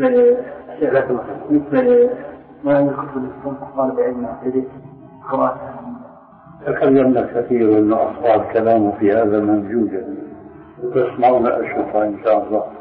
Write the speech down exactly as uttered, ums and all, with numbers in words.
لا مثل ما يكتب الإسلام طالب علم يبتدئ قراءة. تكلمنا كثيرا أن أصحاب كلامه في هذا موجودة، تسمعون أشوفها إن شاء الله.